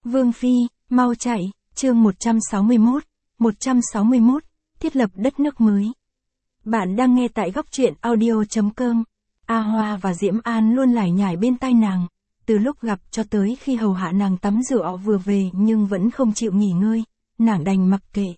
Vương Phi, mau chạy, chương 161, thiết lập đất nước mới. Bạn đang nghe tại góc truyện audio.com. A Hoa và Diễm An luôn lải nhải bên tai nàng, từ lúc gặp cho tới khi hầu hạ nàng tắm rửa vừa về nhưng vẫn không chịu nghỉ ngơi, nàng đành mặc kệ.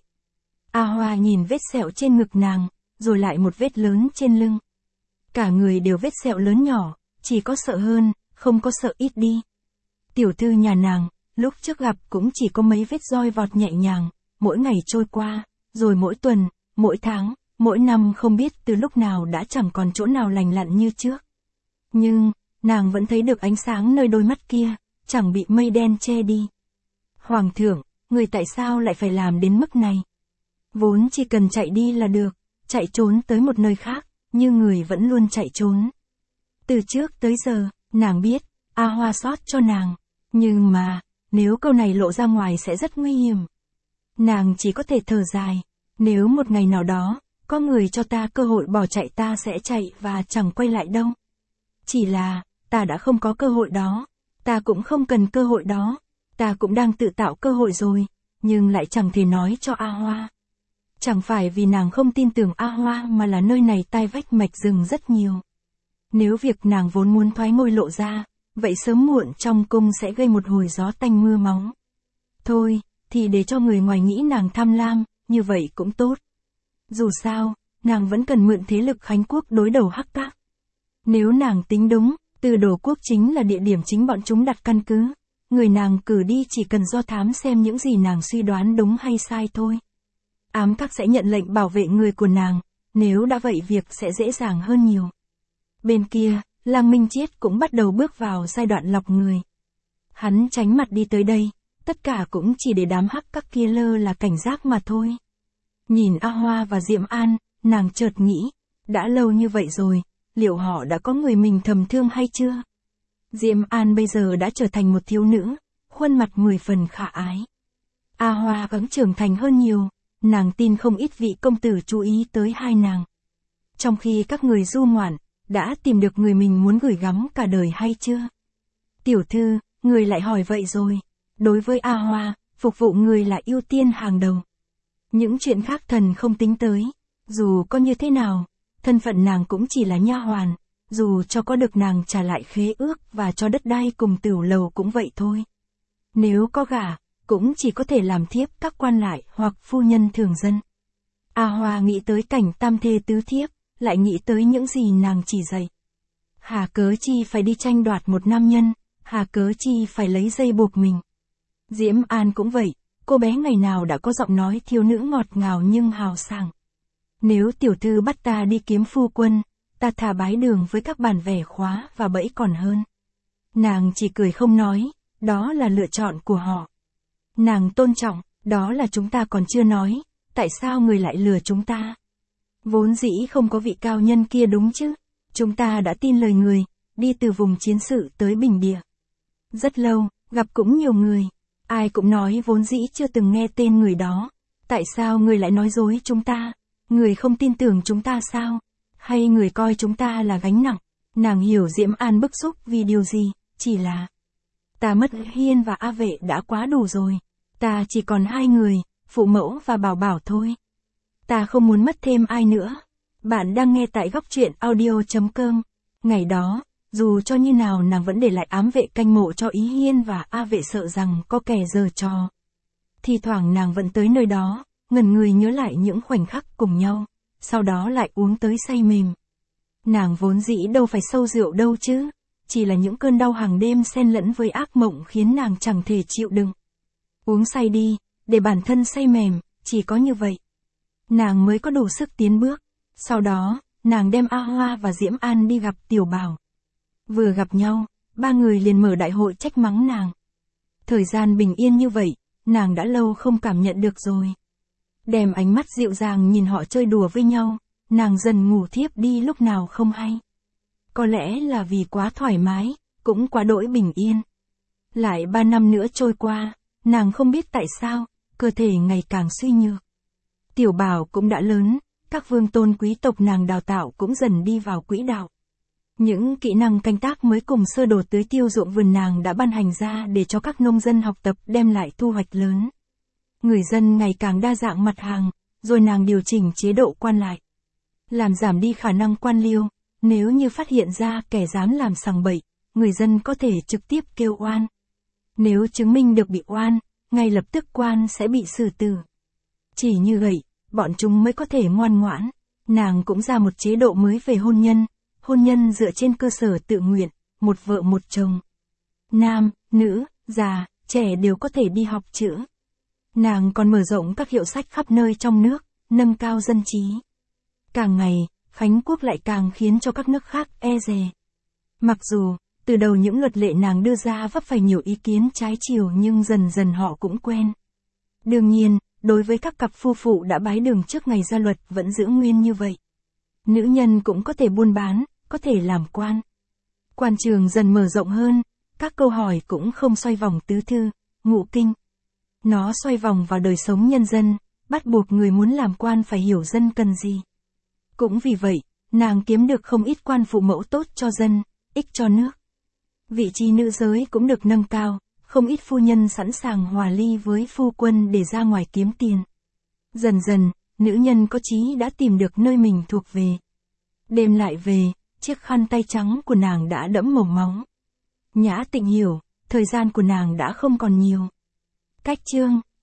A Hoa nhìn vết sẹo trên ngực nàng, rồi lại một vết lớn trên lưng. Cả người đều vết sẹo lớn nhỏ, chỉ có sợ hơn, không có sợ ít đi. Tiểu thư nhà nàng, lúc trước gặp cũng chỉ có mấy vết roi vọt nhẹ nhàng, mỗi ngày trôi qua, rồi mỗi tuần, mỗi tháng, mỗi năm không biết từ lúc nào đã chẳng còn chỗ nào lành lặn như trước. Nhưng, nàng vẫn thấy được ánh sáng nơi đôi mắt kia, chẳng bị mây đen che đi. Hoàng thượng, người tại sao lại phải làm đến mức này? Vốn chỉ cần chạy đi là được, chạy trốn tới một nơi khác, nhưng người vẫn luôn chạy trốn. Từ trước tới giờ, nàng biết, A Hoa xót cho nàng, nhưng mà, nếu câu này lộ ra ngoài sẽ rất nguy hiểm. Nàng chỉ có thể thở dài, nếu một ngày nào đó, có người cho ta cơ hội bỏ chạy ta sẽ chạy và chẳng quay lại đâu. Chỉ là, ta đã không có cơ hội đó, ta cũng không cần cơ hội đó, ta cũng đang tự tạo cơ hội rồi, nhưng lại chẳng thể nói cho A Hoa. Chẳng phải vì nàng không tin tưởng A Hoa mà là nơi này tai vách mạch rừng rất nhiều. Nếu việc nàng vốn muốn thoái ngôi lộ ra, vậy sớm muộn trong cung sẽ gây một hồi gió tanh mưa máu. Thôi, thì để cho người ngoài nghĩ nàng tham lam, như vậy cũng tốt. Dù sao, nàng vẫn cần mượn thế lực Khánh Quốc đối đầu Hắc Các. Nếu nàng tính đúng, Từ Đổ Quốc chính là địa điểm chính bọn chúng đặt căn cứ. Người nàng cử đi chỉ cần do thám xem những gì nàng suy đoán đúng hay sai thôi. Ám Các sẽ nhận lệnh bảo vệ người của nàng, nếu đã vậy việc sẽ dễ dàng hơn nhiều. Bên kia, Lang Minh Chiết cũng bắt đầu bước vào giai đoạn lọc người. Hắn tránh mặt đi tới đây, tất cả cũng chỉ để đám Hắc Các kia lơ là cảnh giác mà thôi. Nhìn A Hoa và Diễm An, nàng chợt nghĩ, đã lâu như vậy rồi, liệu họ đã có người mình thầm thương hay chưa? Diễm An bây giờ đã trở thành một thiếu nữ, khuôn mặt 10 phần khả ái. A Hoa cũng trưởng thành hơn nhiều, nàng tin không ít vị công tử chú ý tới hai nàng. Trong khi các người du ngoạn, đã tìm được người mình muốn gửi gắm cả đời hay chưa? Tiểu thư, người lại hỏi vậy rồi. Đối với A Hoa, phục vụ người là ưu tiên hàng đầu. Những chuyện khác thần không tính tới. Dù có như thế nào, thân phận nàng cũng chỉ là nha hoàn. Dù cho có được nàng trả lại khế ước và cho đất đai cùng tửu lầu cũng vậy thôi. Nếu có gả, cũng chỉ có thể làm thiếp các quan lại hoặc phu nhân thường dân. A Hoa nghĩ tới cảnh tam thê tứ thiếp, lại nghĩ tới những gì nàng chỉ dạy. Hà cớ chi phải đi tranh đoạt một nam nhân, hà cớ chi phải lấy dây buộc mình. Diễm An cũng vậy, cô bé ngày nào đã có giọng nói thiếu nữ ngọt ngào nhưng hào sảng. Nếu tiểu thư bắt ta đi kiếm phu quân, ta thà bái đường với các bản vẻ khóa và bẫy còn hơn. Nàng chỉ cười không nói, đó là lựa chọn của họ. Nàng tôn trọng, đó là chúng ta còn chưa nói, tại sao người lại lừa chúng ta? Vốn dĩ không có vị cao nhân kia đúng chứ, chúng ta đã tin lời người, đi từ vùng chiến sự tới bình địa. Rất lâu, gặp cũng nhiều người, ai cũng nói vốn dĩ chưa từng nghe tên người đó, tại sao người lại nói dối chúng ta? Người không tin tưởng chúng ta sao? Hay người coi chúng ta là gánh nặng? Nàng hiểu Diễm An bức xúc vì điều gì, chỉ là ta mất Hiên và A Vệ đã quá đủ rồi, ta chỉ còn hai người, phụ mẫu và Bảo Bảo thôi. Ta không muốn mất thêm ai nữa. Bạn đang nghe tại góc truyện audio.com. Ngày đó, dù cho như nào nàng vẫn để lại ám vệ canh mộ cho Ý Hiên và A Vệ sợ rằng có kẻ giở trò. Thì thoảng nàng vẫn tới nơi đó, ngẩn người nhớ lại những khoảnh khắc cùng nhau, sau đó lại uống tới say mềm. Nàng vốn dĩ đâu phải sâu rượu đâu chứ, chỉ là những cơn đau hàng đêm xen lẫn với ác mộng khiến nàng chẳng thể chịu đựng. Uống say đi, để bản thân say mềm, chỉ có như vậy. Nàng mới có đủ sức tiến bước. Sau đó, nàng đem A Hoa và Diễm An đi gặp Tiểu Bảo. Vừa gặp nhau, ba người liền mở đại hội trách mắng nàng. Thời gian bình yên như vậy, nàng đã lâu không cảm nhận được rồi. Đem ánh mắt dịu dàng nhìn họ chơi đùa với nhau, nàng dần ngủ thiếp đi lúc nào không hay. Có lẽ là vì quá thoải mái, cũng quá đỗi bình yên. Lại 3 năm nữa trôi qua, nàng không biết tại sao, cơ thể ngày càng suy nhược. Tiểu Bảo cũng đã lớn, các vương tôn quý tộc nàng đào tạo cũng dần đi vào quỹ đạo. Những kỹ năng canh tác mới cùng sơ đồ tưới tiêu ruộng vườn nàng đã ban hành ra để cho các nông dân học tập, đem lại thu hoạch lớn. Người dân ngày càng đa dạng mặt hàng, rồi nàng điều chỉnh chế độ quan lại. Làm giảm đi khả năng quan liêu, nếu như phát hiện ra kẻ dám làm sằng bậy, người dân có thể trực tiếp kêu oan. Nếu chứng minh được bị oan, ngay lập tức quan sẽ bị xử tử. Chỉ như vậy, bọn chúng mới có thể ngoan ngoãn. Nàng cũng ra một chế độ mới về hôn nhân dựa trên cơ sở tự nguyện, một vợ một chồng. Nam, nữ, già, trẻ đều có thể đi học chữ. Nàng còn mở rộng các hiệu sách khắp nơi trong nước, nâng cao dân trí. Càng ngày, Khánh quốc lại càng khiến cho các nước khác e dè. Mặc dù, từ đầu những luật lệ nàng đưa ra vấp phải nhiều ý kiến trái chiều, nhưng dần dần họ cũng quen. Đương nhiên, đối với các cặp phu phụ đã bái đường trước ngày ra luật vẫn giữ nguyên như vậy. Nữ nhân cũng có thể buôn bán, có thể làm quan. Quan trường dần mở rộng hơn, các câu hỏi cũng không xoay vòng tứ thư, ngũ kinh. Nó xoay vòng vào đời sống nhân dân, bắt buộc người muốn làm quan phải hiểu dân cần gì. Cũng vì vậy, nàng kiếm được không ít quan phụ mẫu tốt cho dân, ích cho nước. Vị trí nữ giới cũng được nâng cao, không ít phu nhân sẵn sàng hòa ly với phu quân để ra ngoài kiếm tiền. Dần dần, nữ nhân có chí đã tìm được nơi mình thuộc về. Đêm lại về, chiếc khăn tay trắng của nàng đã đẫm màu máu. Nhã Tịnh hiểu, thời gian của nàng đã không còn nhiều. Cách chương